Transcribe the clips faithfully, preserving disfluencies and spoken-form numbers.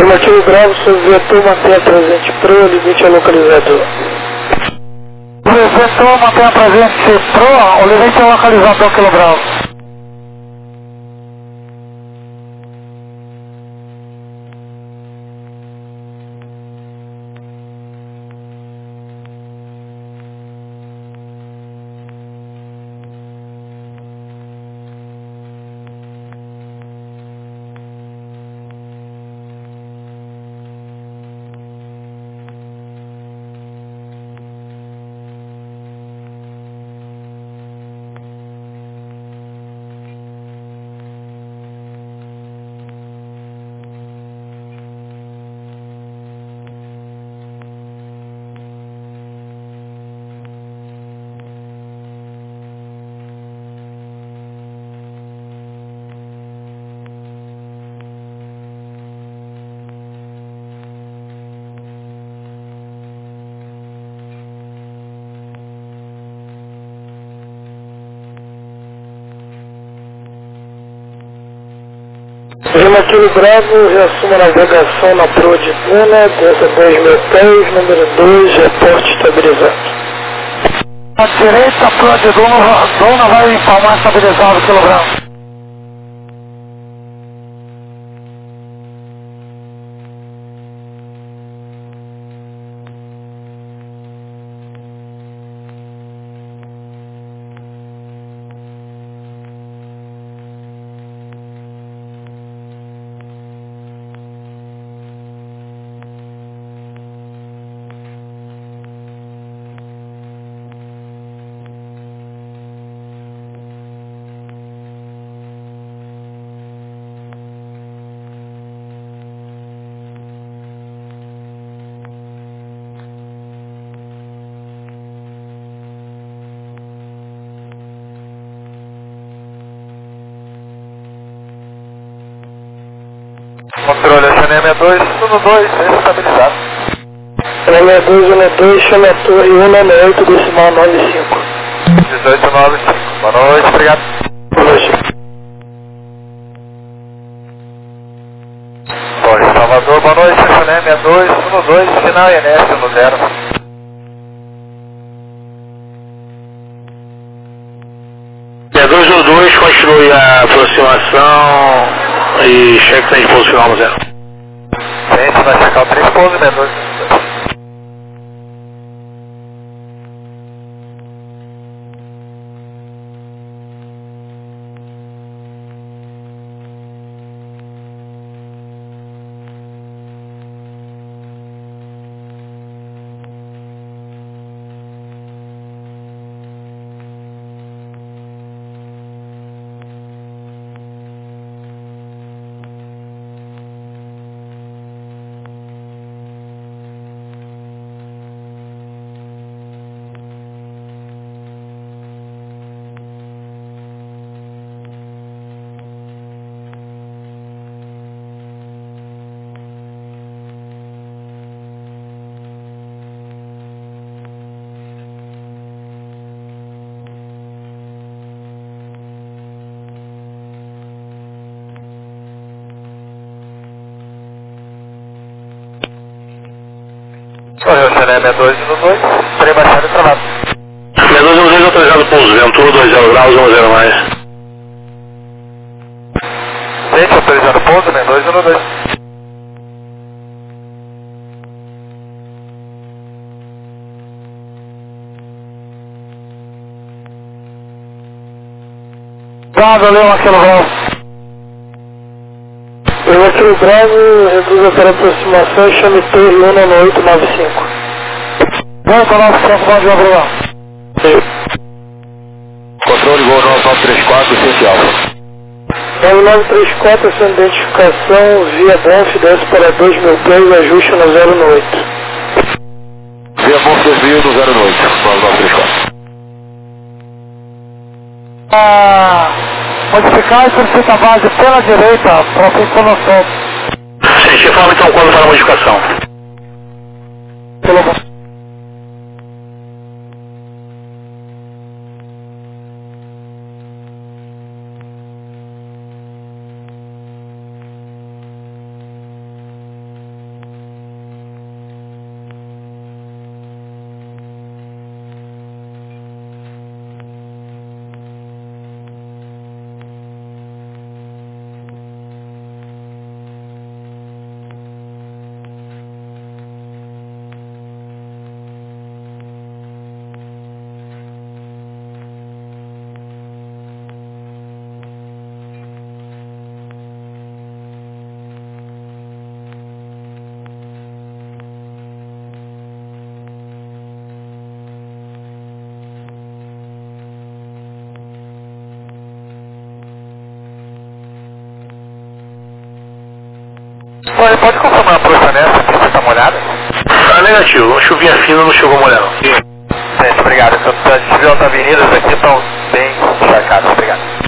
Afirmativo Bravo, seu vetor mantenha presente Pro, limite ao localizador. O vetor mantenha presente Pro, o limite ao localizador, Kilo Bravo. Afirmativo Bravo, reassuma a navegação na proa de Duna, densa dois mil pés, número dois, reporte estabilizado. À direita, a proa de Duna, Duna vai empalmar estabilizado, Kilo Bravo. Controle, S N M dois, um dois, estabilizado. S N M dois, um dois, chame a torre um nove oito, decimal nove cinco. dezoito nove cinco, boa noite, obrigado. Boa noite. Torre Salvador, boa noite, S N M dois, um dois, final I N S um zero. É dois um dois, continue a aproximação e cheque tem de pouso final no zero. Gente, vai checar o três pouso, né? dois um dois. Torre S N M dois um dois, trem baixado e travado. M dois um dois autorizado pouso, ventura dois zero graus, um zero mais. Gente, autorizando pouso, M dois um dois. Bravo, Leão, Kilo Bravo. Afirmativo Bravo, reduza para aproximação e chame torre um nove oito nove cinco. Volta nove cinco, bom dia, obrigado. Controle voo nove nove três quatro, essencial. nove nove três quatro, sua identificação via Bonf, desce para dois mil pés, ajuste no zero oito. Via Bonf desvio do zero oito, nove nove três quatro. Ah, modificar e solicita a base pela direita, para fim conoção. Gente, informa então quando para a modificação. Pelo amor. Ele pode confirmar a prancha nessa, se você tá molhada? Ah, negativo. Uma chuvinha fina não chegou a molhar não. Gente, obrigado. A gente viu as avenidas aqui, estão bem encharcadas. Obrigado.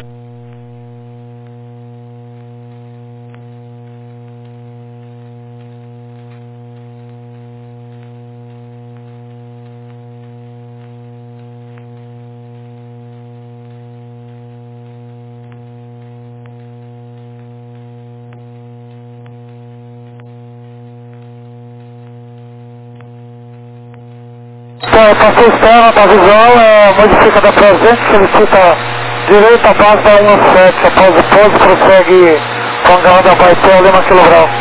É, passou externa da visão, é, modifica da presente, solicita direita base da um sete, após o pouso, prossegue com a garra da Baetel, Lima Kilo Bravo.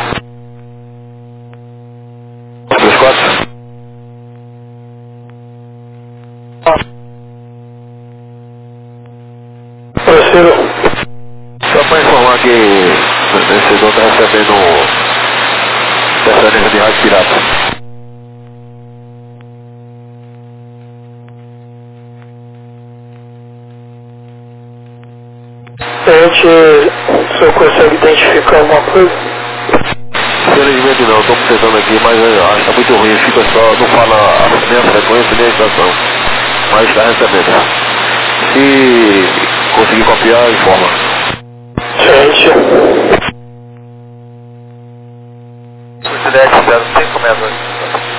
dois quatro. Terceiro. Só para informar que o vencedor está recebendo interferência de rádio pirata. A gente, o senhor consegue identificar alguma coisa? Infelizmente não, estou tentando aqui, mas eu acho que está muito ruim, fica só, não fala nem a frequência nem a estação, mas está recebendo. Se conseguir copiar, informa. Gente. oito dez zero cinco seis dois.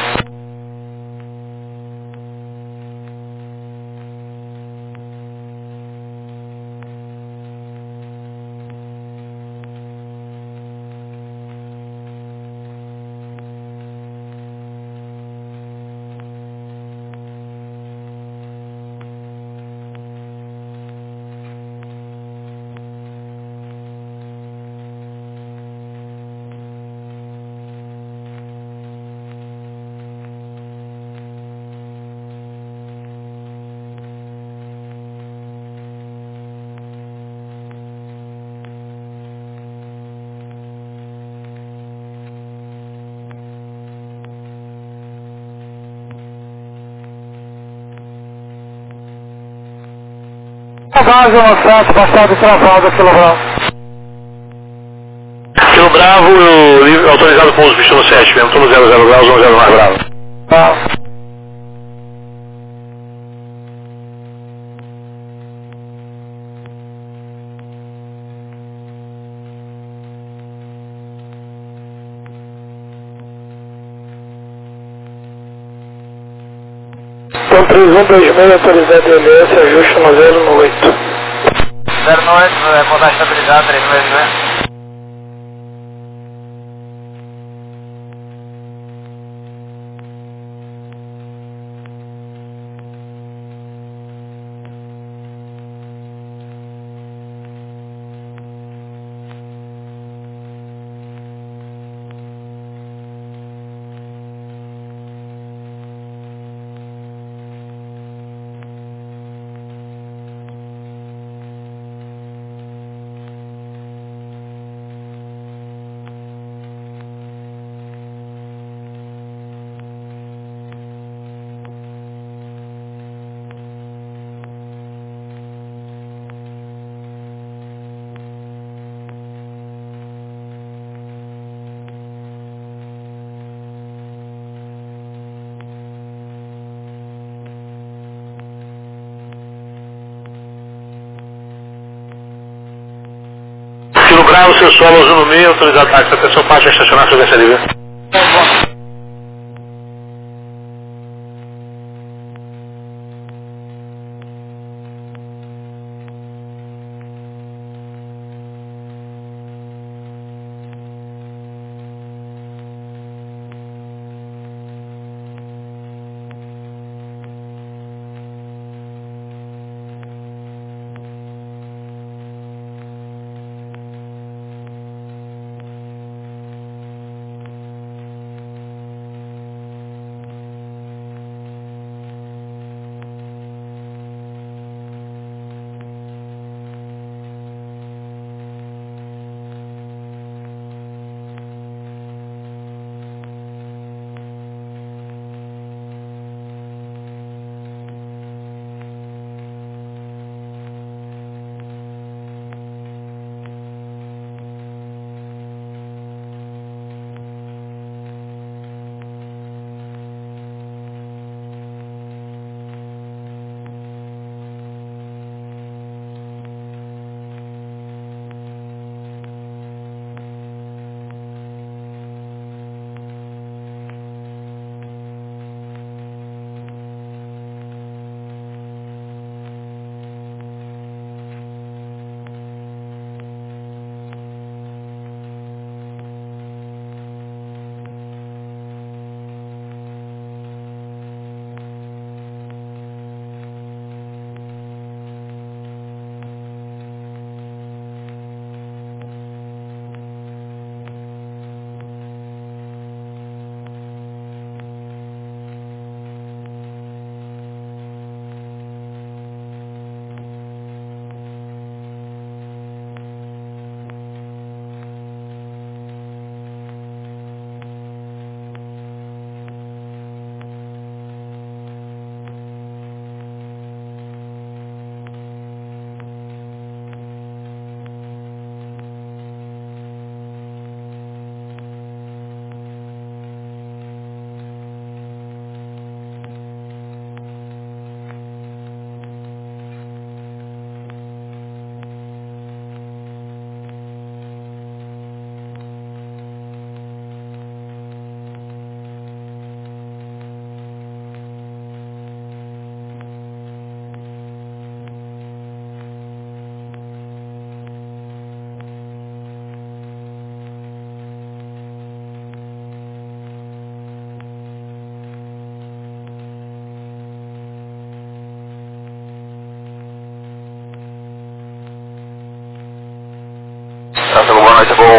Base um sete, baixado e travado aqui, Kilo Bravo. Kilo Bravo, eu, autorizado pouso, bicho no sete mesmo, estou no zero zero graus, um zero mais bravo. Tá. Então três um dois seis autorizado L S, ajuste no zero no oito. zero no oito, contato estabilizado, três um dois seis. Kilo Bravo, seu solo azul no meio, autorizado táxi, atenção parte a estacionar sobre essa livre.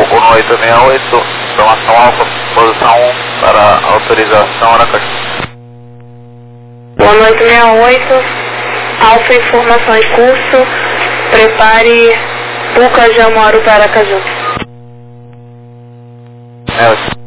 um oito seis oito, informação alfa, posição um para autorização Aracaju. um oito seis oito, alfa informação em curso, prepare Puca Jamoro para Aracaju. É.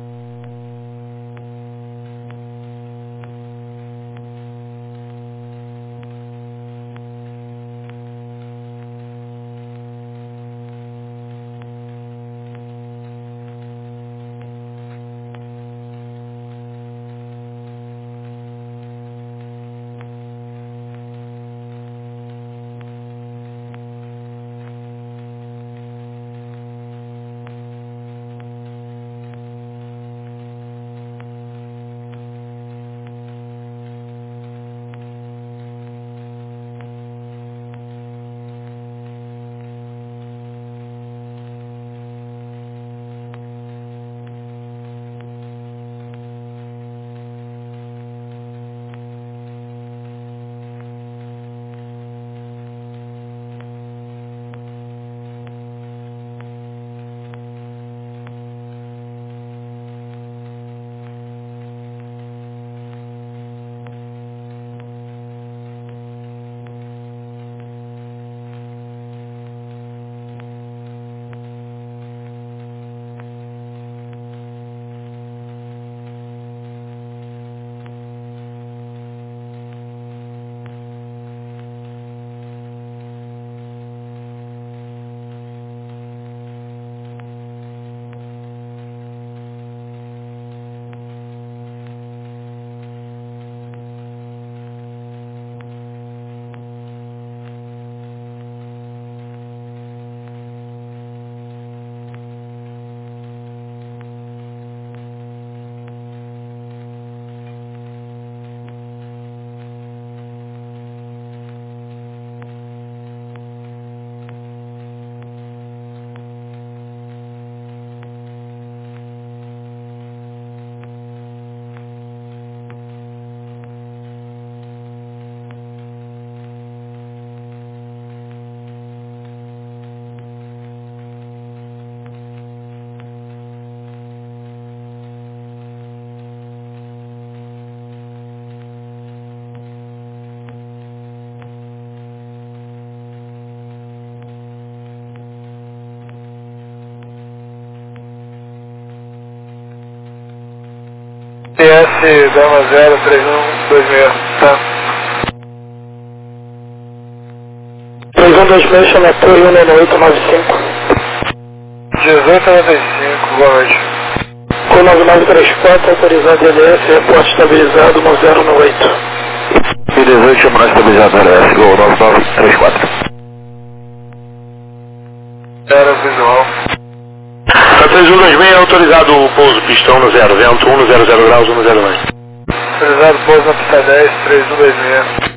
P S Gama zero três um dois seis, tá? três um dois seis, chama Torre um nove oito nove cinco. dezoito noventa e cinco, boa noite. Com nove nove três quatro, autorizado L S, reporte estabilizado no zero nove oito. E dezoito, chama estabilizado L S, Gol nove nove três quatro. Era visual. três um dois seis, autorizado o pouso pistão no zero, vento um no zero zero graus, um no zero nove. Autorizado pouso na pista dez, três um dois seis.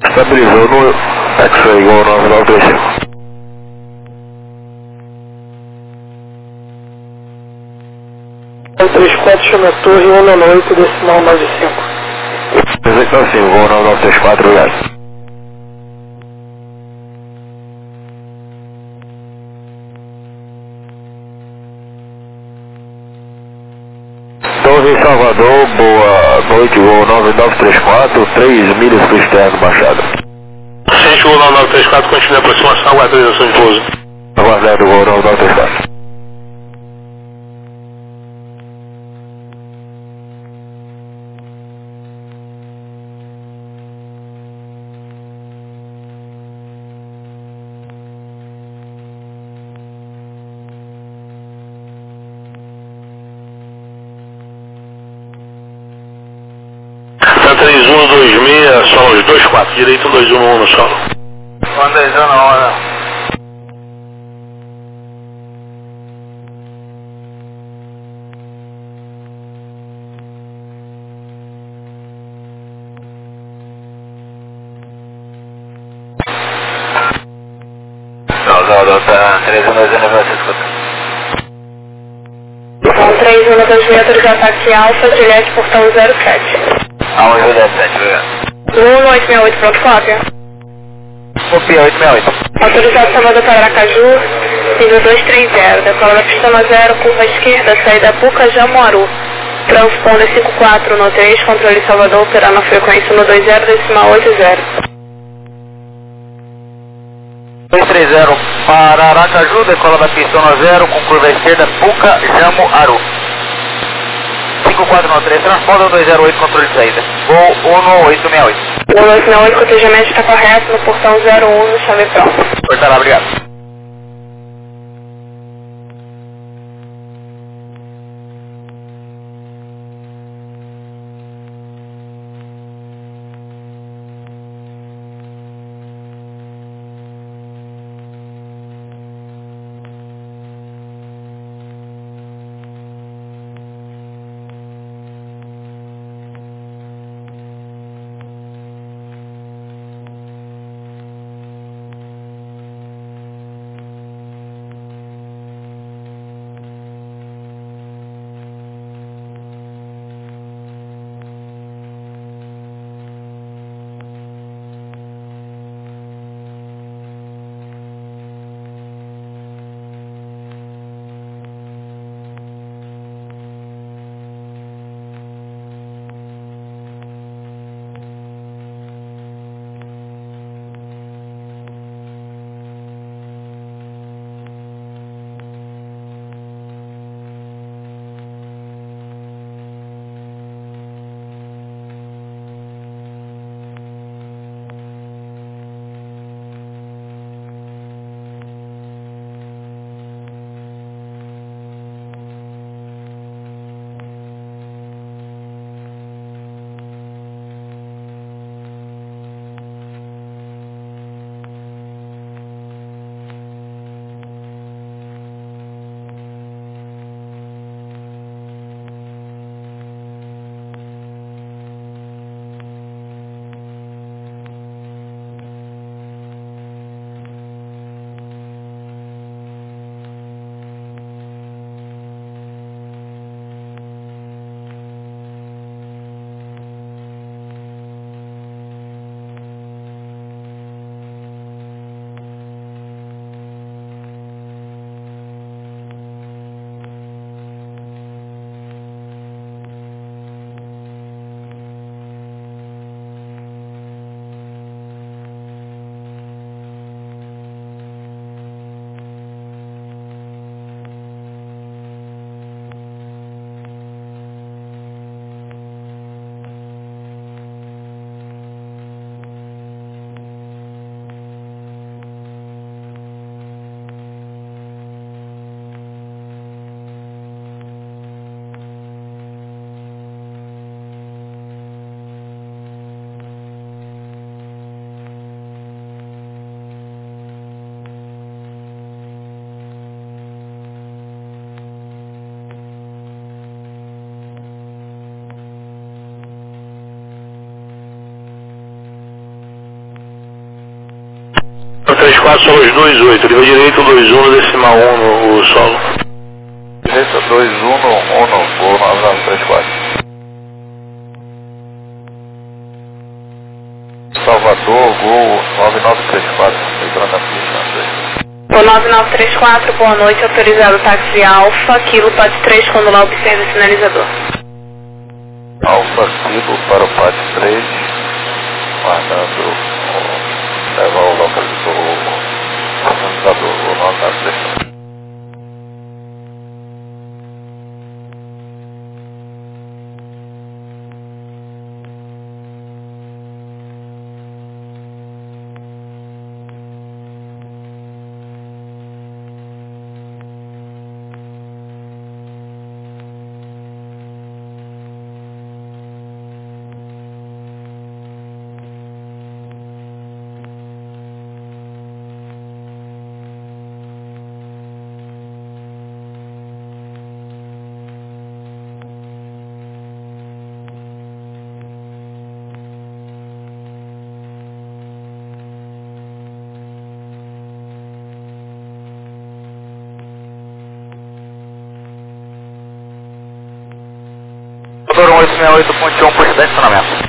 Estabilizou no X-Ray igual nove nove três cinco. três quatro chama a torre um nove oito decimal nove cinco. Execução sim, igual nove nove três quatro, obrigado. Torre Salvador, boa noite, voo nove nove três quatro, três milhas para o externo, Machado. Gente, voo nove nove três quatro, continua a aproximação, aguarda a atualização de pouso. Aguardando o voo nove nove três quatro. três um dois seis, solo dois quatro, direito um dois um um no solo. um dois um na hora. Salvador, tá três um dois um, você escuta. Então, três um dois metros de ataque alfa, Juliette, portão zero sete. Ah, um Juliette sete, obrigado. um oito seis oito, pronto, cópia. Copia oito seis oito. Autorizado Salvador para Aracaju, nível dois três zero, decola da pista zero, curva esquerda, saída Puca, Jamoaru. Transponder cinco quatro no três, controle Salvador, operando a frequência no dois zero, decimal oito zero. dois três zero para Aracaju, decola da pista zero, com curva esquerda, Puca, Jamoaru. cinco quatro no três, transponder dois zero oito, controle de saída. Voo um oito seis oito. um oito seis oito, cotejamento está correto no portão zero um, no chave pronto. Cortará, obrigado. quatro, solos dois oito, nível direito dois um, decimal um no o solo. Direita dois um, um, voo nove nove três quatro. Salvador, voo nove nove três quatro, entrando na pista. Voo nove nove três quatro, boa noite, autorizado táxi Alfa, Kilo Pat três, quando lá observa o sinalizador. Alfa Kilo para o Pat três, guardando, levar o localizador, o sinalizador, o nove nove três quatro. Motor oito seis oito ponto um por estacionamento.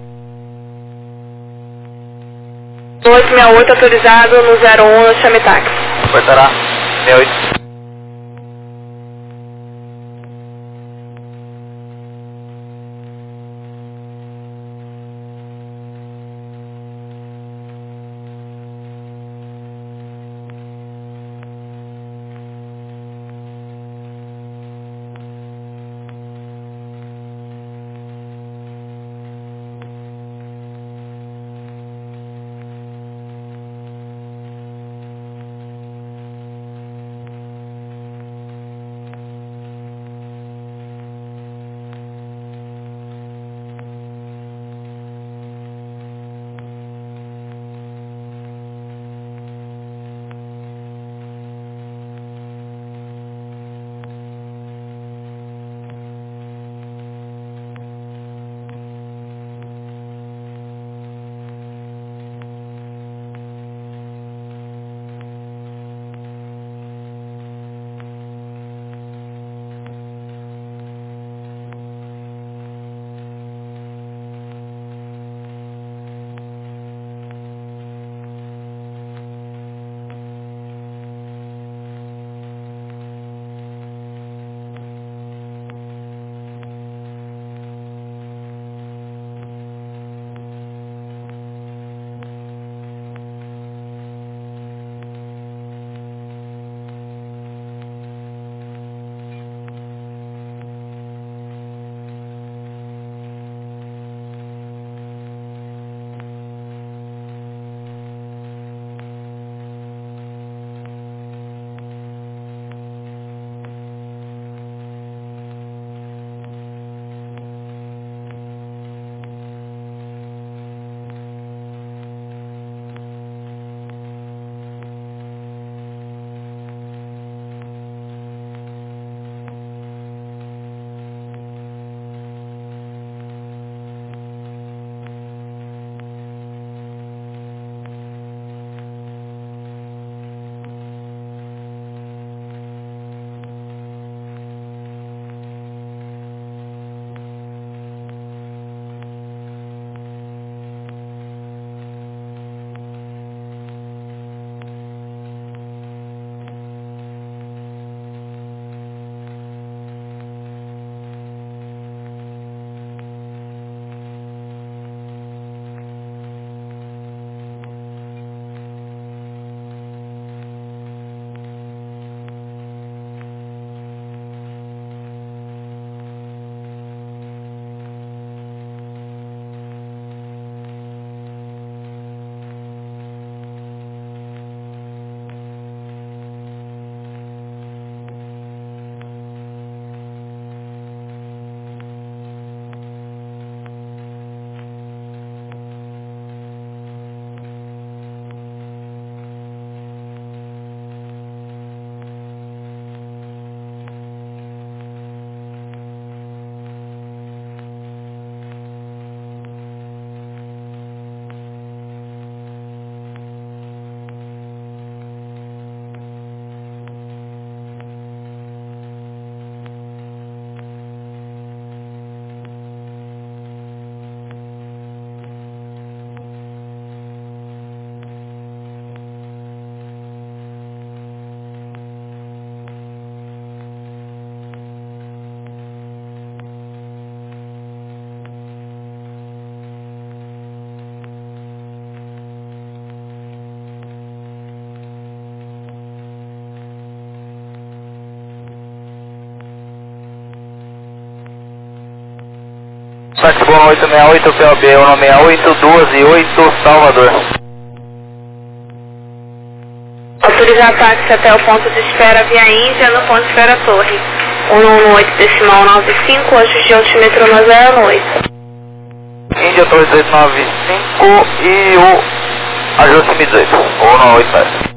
oito seis oito autorizado no zero um, no chame táxi. Cortará, sessenta e oito. táxi Bono oito seis oito, P O B um seis oito, duas e oito, Salvador. Autorizar táxi até o ponto de espera Via Índia, no ponto de espera Torre. um um oito decimal nove cinco, ajuste de altimetro no zero oito. Índia Torre dezoito nove cinco e o ajuste M dezoito, um um oito zero.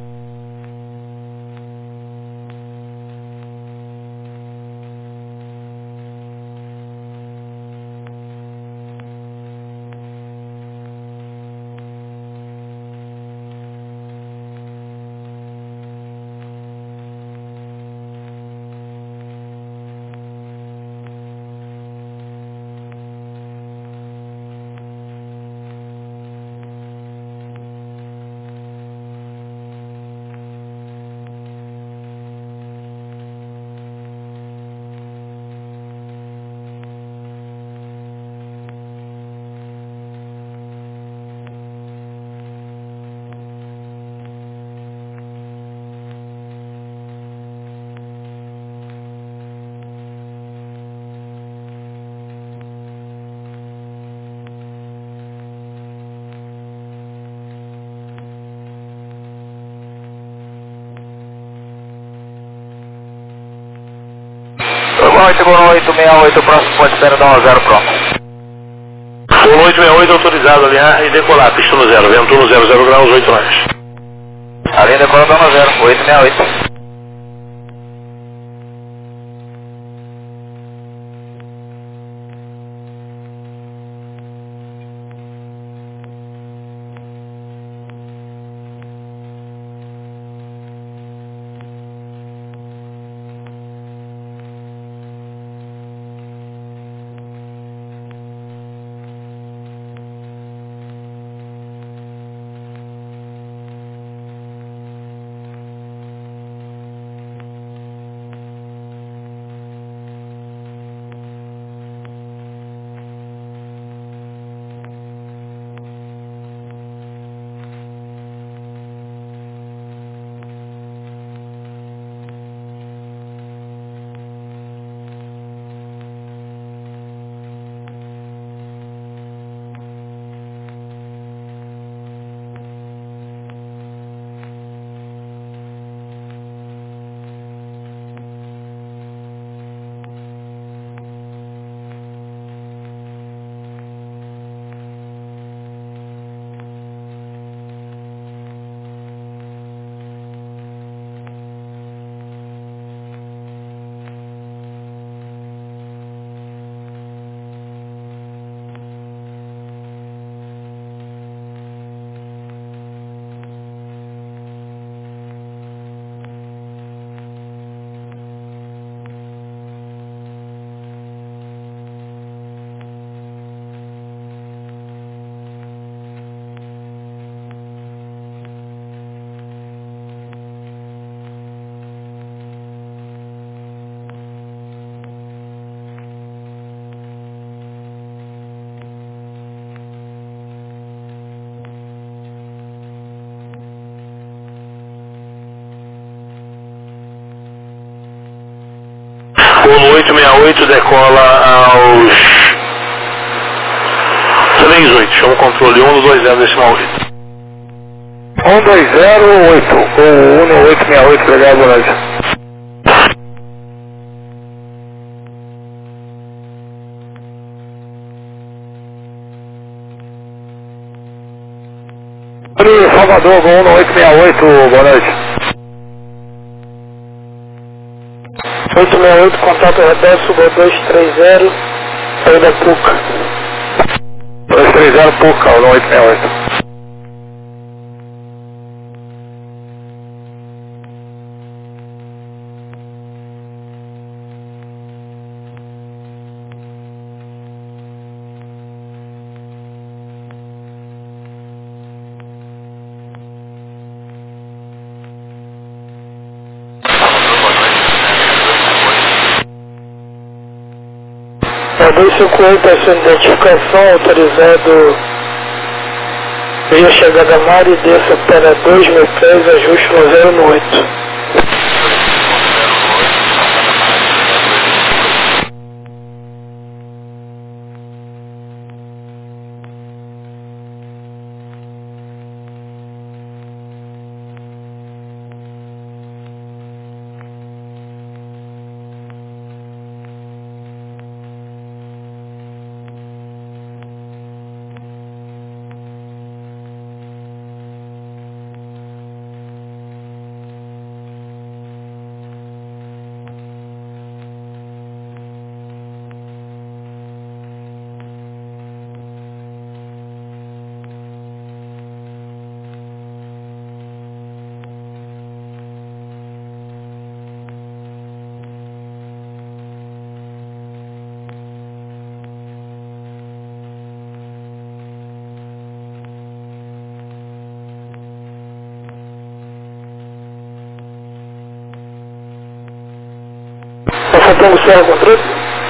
oito Bono oito seis oito, próximo ponto de espera da um zero, pronto. Bono oito seis oito autorizado a alinhar e decolar, pista no zero, vento no zero zero graus, oito nós. A linha decola da um zero, oito seis oito. Bono oito seis oito decola aos três oito, chama o controle um dois zero decimal oito. um dois zero oito, ou um oito seis oito, obrigado, boa noite. Salvador, um oito seis oito, boa noite. oito seis oito, contato reverso, Gol dois três zero, saída Puca. dois três zero, Puca, um oito seis oito. dois cinco oito, essa identificação, autorizado via chegada mar e desça para dois mil três, ajuste no zero oito. Alfa Tango Serra controle.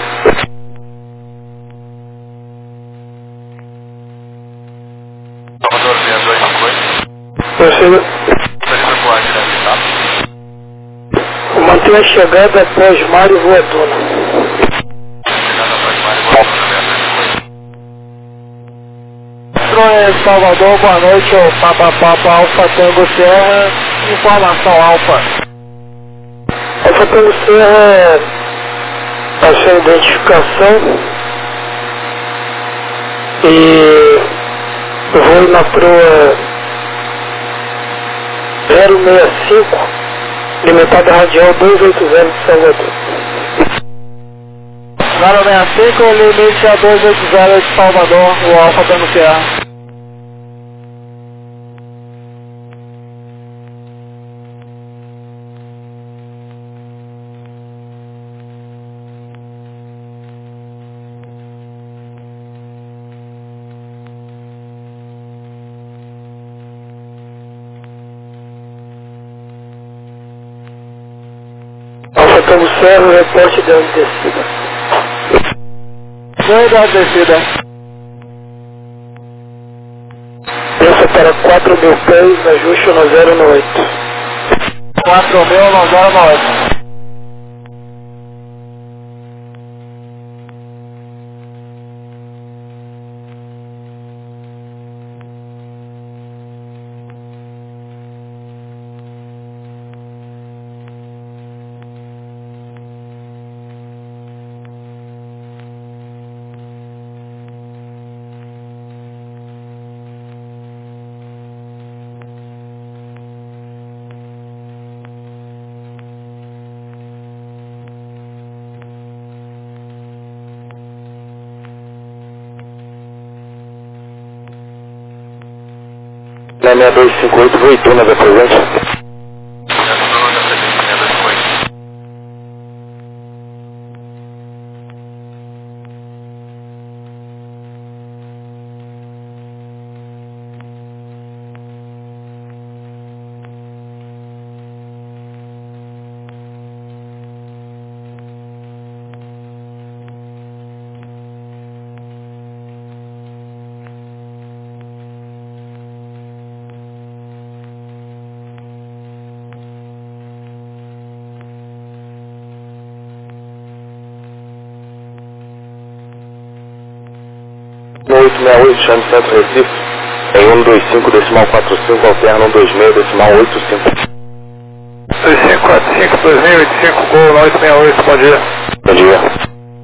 Salvador seis dois cinco oito. Prossiga. Autoriza voar direto, tá? Mantenha a chegada após mar e voadona. Chegada após mar e voadona, Troia Salvador, boa noite, o Papa Papa Alfa Tango Serra, informação Alfa. Alfa Tango Serra, passou a identificação e vou na proa zero seis cinco, limitada radial duzentos e oitenta de Salvador. zero seis cinco, limite a duzentos e oitenta de Salvador, o Alfa Tango Serra. Alfa Tango Serra, reporte de descida. Ganho da descida. Pensa para quatro mil pés, ajuste no zero no oito. quatro mil no zero no oito. Na seis dois cinco oito, Voitona da presente. oito seis oito, chame Centro Recife, em um dois cinco, decimal quatro cinco, alterna um dois seis, decimal oito cinco. dois cinco quatro cinco, dois mil e oitenta e cinco, Gol oito seis oito, bom dia. Bom dia.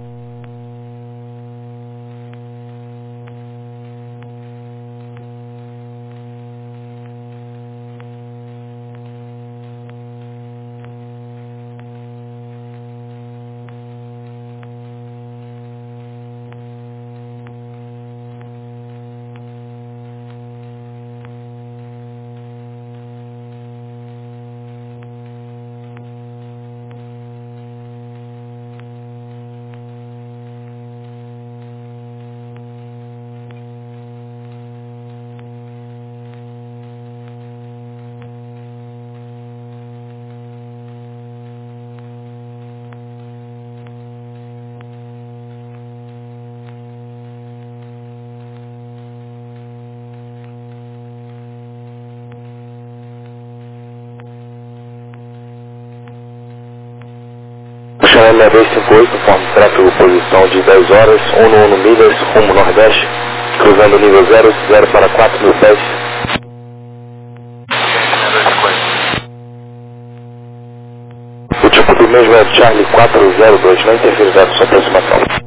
Chama seis dois cinco oito, forma tráfego posição de dez horas, um no um milhas, rumo nordeste, cruzando o nível zero, zero para quatro mil pés. O tipo do mesmo é Charlie quatro zero dois, não interfere da sua aproximação.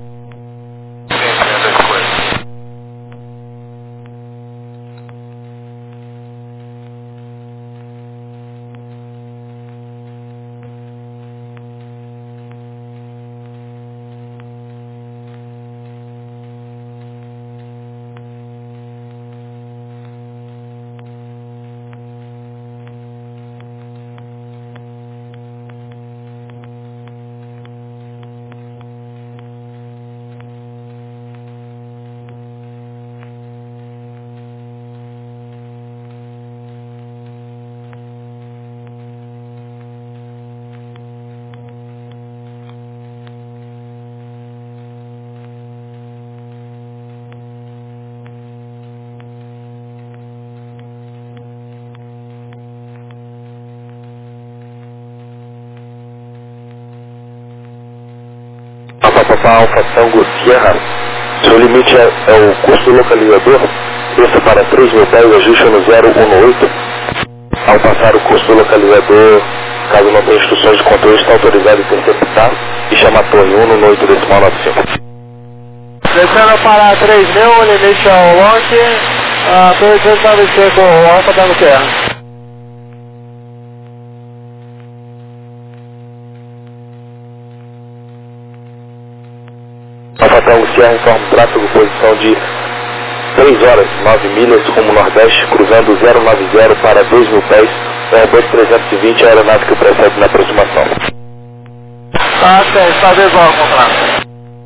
Papapá Alfa Tango Sierra. Seu limite é, é o custo do localizador. Desça para três mil pés, ajuste no zero um oito. Ao passar o custo do localizador, caso não tenha instruções de controle, está autorizado a interceptar e chama a torre um no oito decimal nove cinco. Descendo para três mil, limite ao launch, uh, dois dois nove cinco, Alfa Tango Sierra. Alfa Tango Sierra informa o tráfego, posição de três horas, nove milhas, rumo nordeste, cruzando zero nove zero para dois mil pés, Airbus trezentos e vinte, a aeronave que precede na aproximação. Tá, ok, está visual o contrato.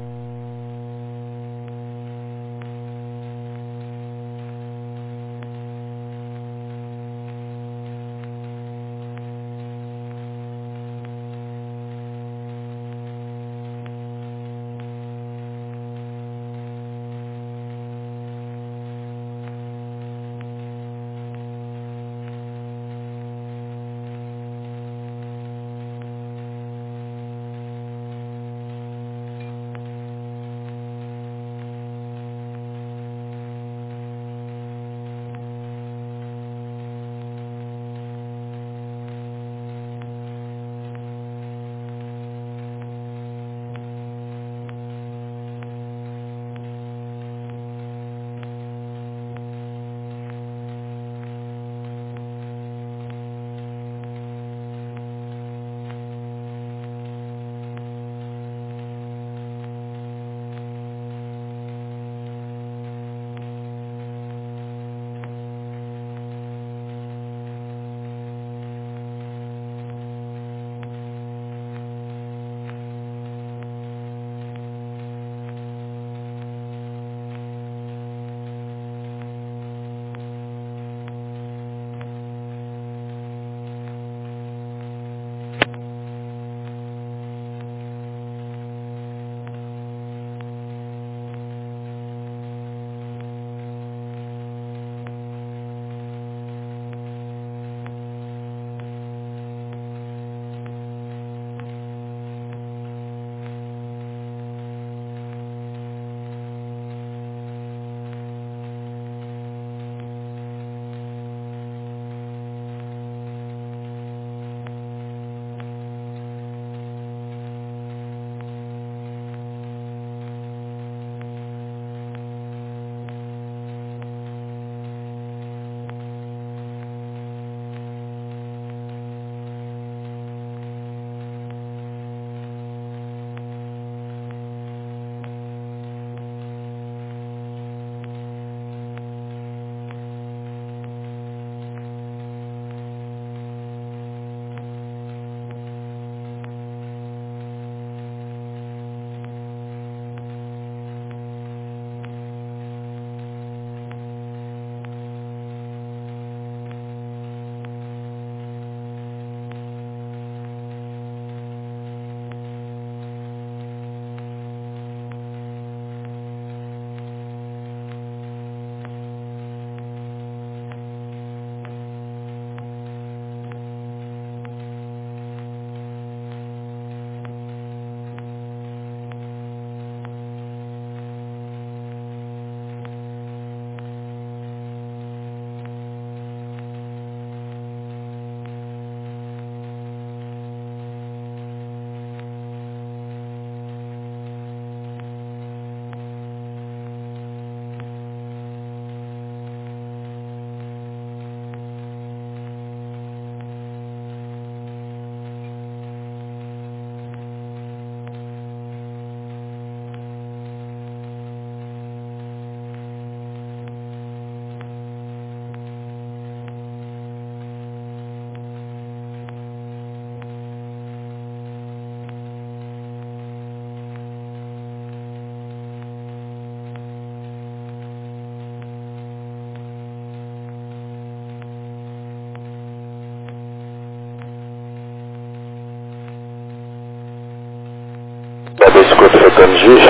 cinquenta efetuando desvio.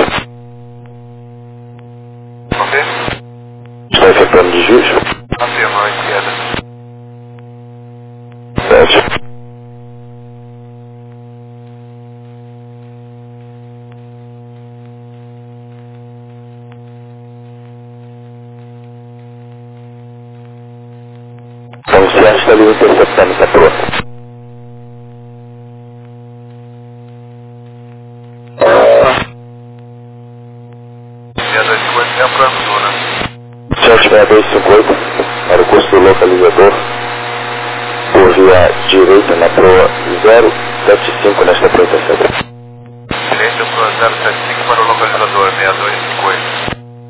Ok. Está efetuando desvio. Afirma, esquerda. sete. Então se acha que está ali interceptando, está pronto. seis dois cinco oito, temprano, Duna. sete seis dois cinco oito, para o curso do localizador, por via direita na proa zero sete cinco nesta proteção. Direita para zero sete cinco para o localizador, seis dois cinco oito.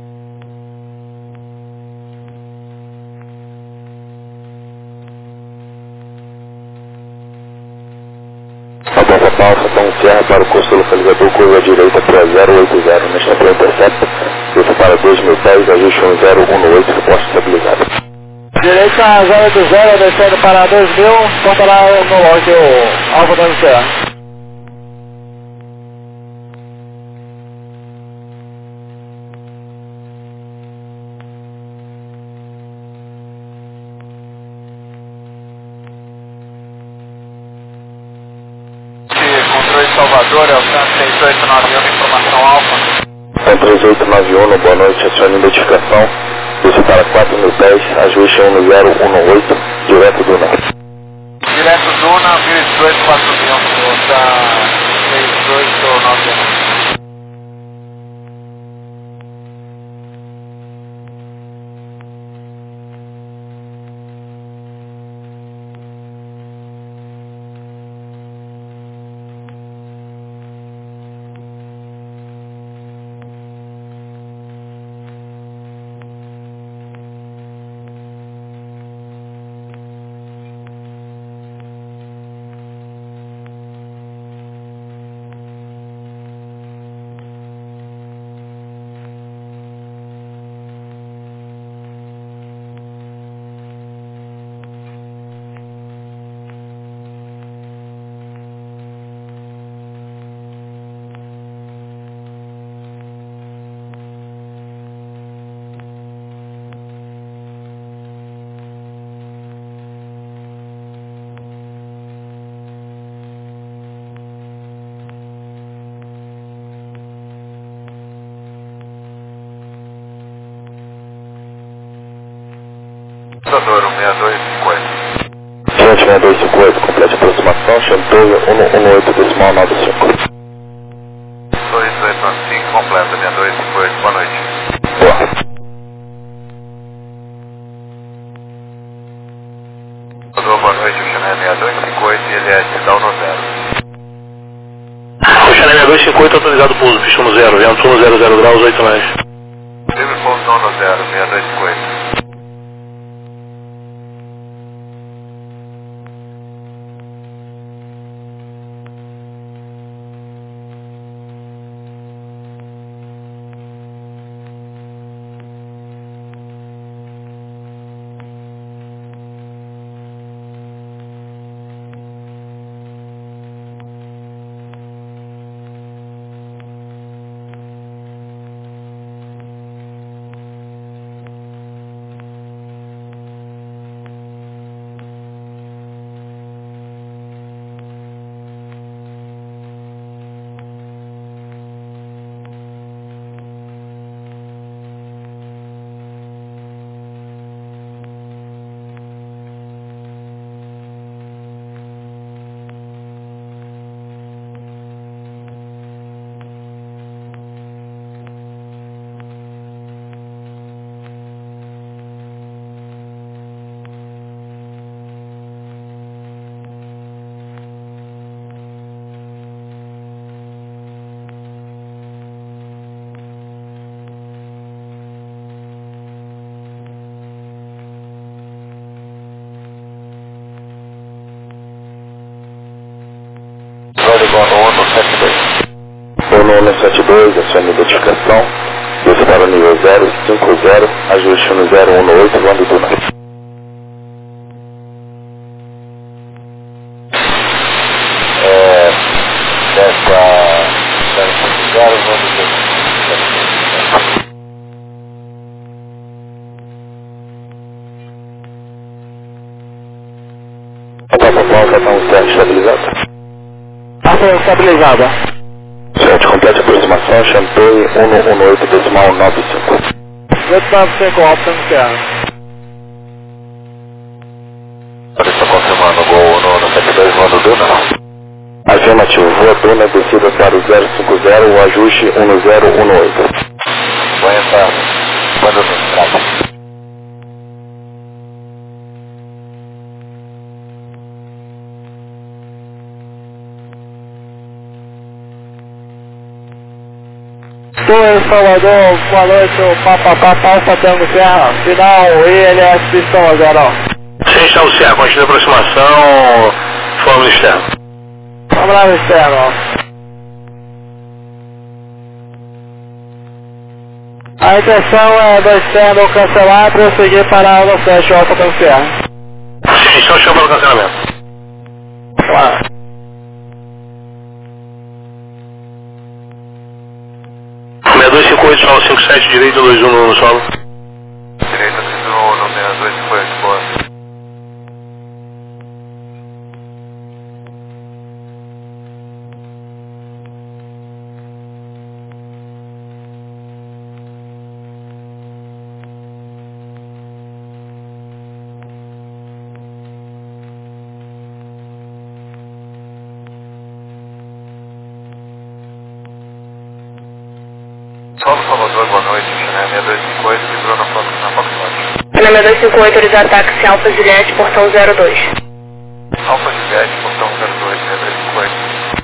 Aponta Palfa, Tom Serra para o curso localizador, curva direita para zero oito zero nesta proteção. Isso para dois mil e dez, ajuste um zero um no oito, suporte estabilizado. Direita zero oito zero, descendo para dois mil, vamos para no lote o Alfa Tom Serra. Salvador, é o três oito nove um, informação alfa. três oito nove um, boa noite, acione identificação. Isso para quatro mil e dez, ajuste um zero um no oito, direto Duna. Direto Duna, mil e dezoito, quatro mil, tá seis oito nove um. Localizador, seis dois cinco oito. Gente, seis dois cinco oito, complete aproximação, Chanteio um um oito decimal nove cinco. dois oito nove cinco, completa, seis dois cinco oito, boa noite. Boa. Boa noite, o Chanel seis dois cinco oito e ele é de down no zero. O Chanel seis dois cinco oito autorizado pouso, pista no zero, vento no zero zero graus, oito mais. Livre pouso down no zero, seis dois cinco oito. Ono sete dois, acione identificação. Isso para o nível zero cinco zero, ajuste no zero um no oito, voando Duna. É, dessa zero cinco zero, voando Duna. A própria placa está um certo estabilizado. Está estabilizada. Certo, complete aproximação, Chanteio um um oito decimal nove cinco. oito nove cinco, Alfa Tom Serra. sete dois, voando Duna. Afirmativo, voa Duna, descida para o zero cinco zero, o ajuste um zero um oito. cinquenta, quando no estrada. Estou em Salvador, boa noite, o Papapá, Alfa Tango Serra, final I L S Pistão zero. Sem estar no Serra, continua a aproximação, fórmula externa. Vamos lá no externo. A intenção é do externo cancelar e prosseguir para a aula sete, Alfa Tango Serra. Sim, estão chamando o cancelamento. Claro. sessenta e dois cinquenta e oito, solo cinquenta e sete, direita dois um no solo. Direita no, no sessenta e dois cinquenta e oito, boa. Solo Salvador, boa noite, China sessenta e dois cinquenta e oito, livrou na Fox, na Foxtrot. China sessenta e dois cinquenta e oito, eles ataques em Alfa Juliette, portão zero dois. Alfa Juliette, portão zero dois, sessenta e dois cinquenta.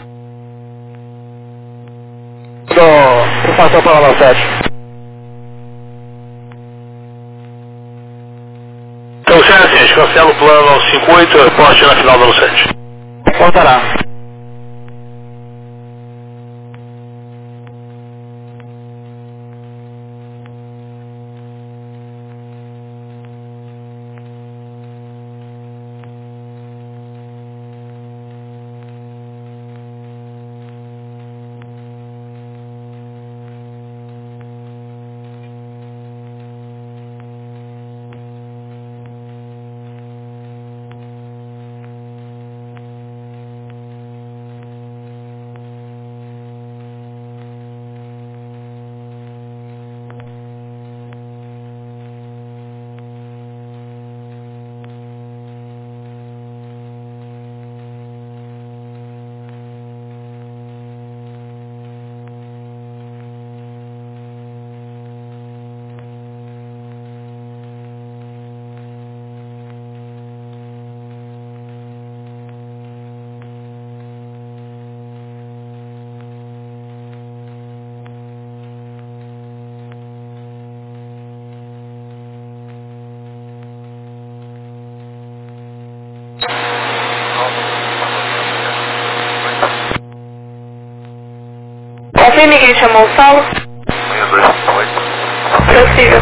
Estou por passar para a aula sete. Então, Serra, assim, a gente cancela o plano ao cinquenta e oito, reporte na final do ano sete. Voltará. Confirme quem chamou o solo? sessenta e dois cinquenta e oito. Possível.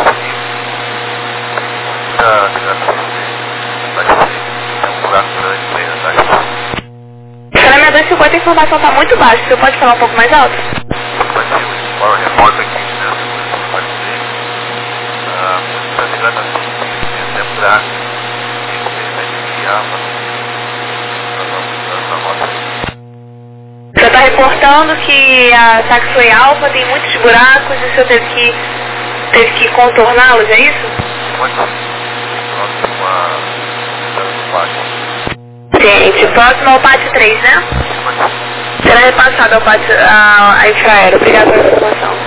China sessenta e dois cinquenta, a informação está muito baixa, você pode falar um pouco mais alto? Você está reportando que a táxi foi alfa, tem muitos buracos e o senhor teve que, teve que contorná-los, é isso? Gente, próximo ao pátio três, né? Será repassado ao pátio, a, a infraero. Obrigado pela informação.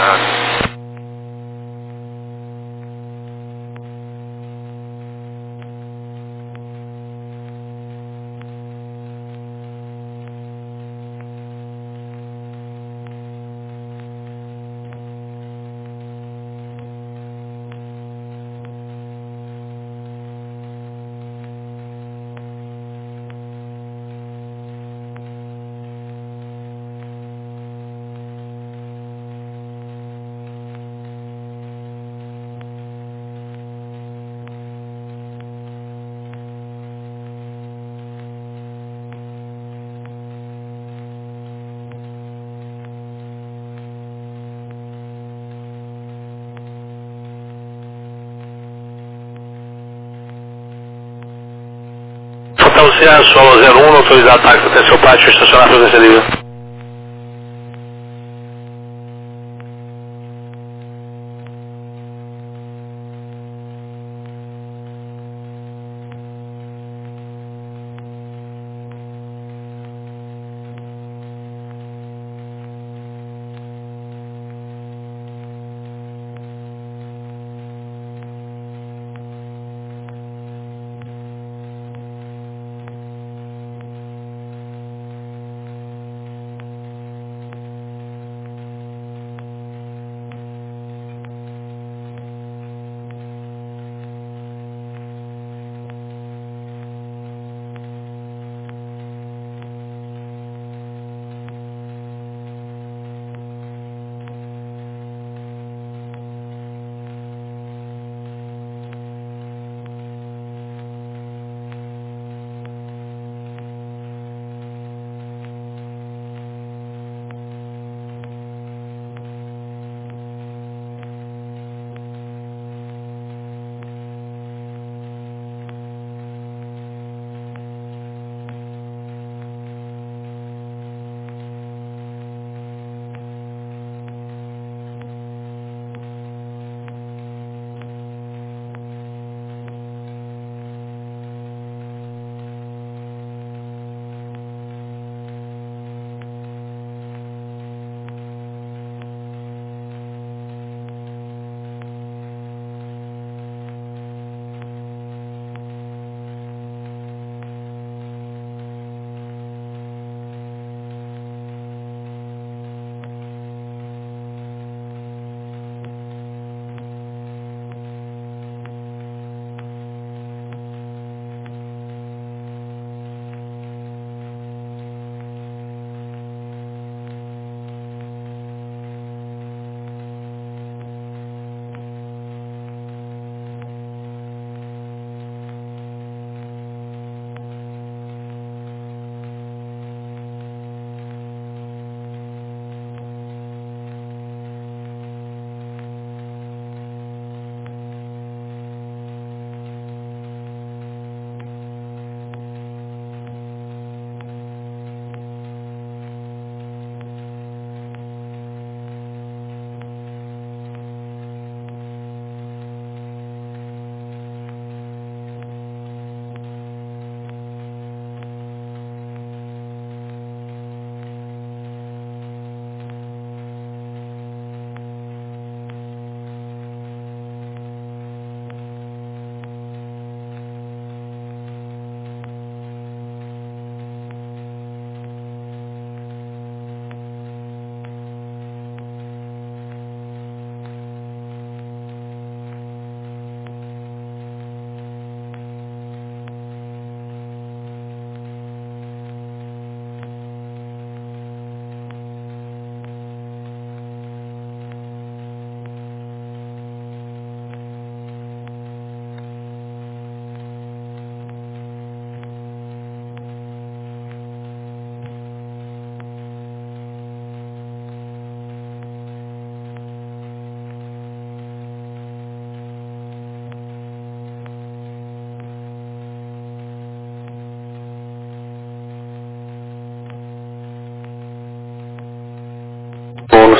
Então, Serra, solo zero um, autorizar táxi até seu pátio, estacionar a frequência livre.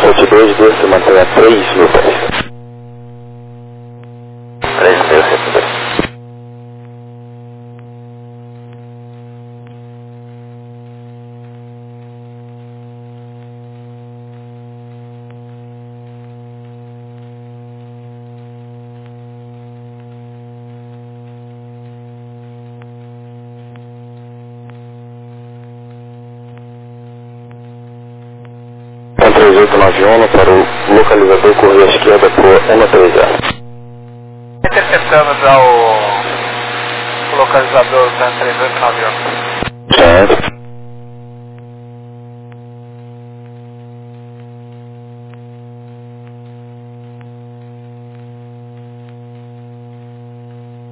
sete dois, desça, mantenha três mil pés. três mil, sete dois. um três oito nove um para o localizador correr à esquerda por um três zero. Interceptando já o, o localizador da um três oito nove um. Certo.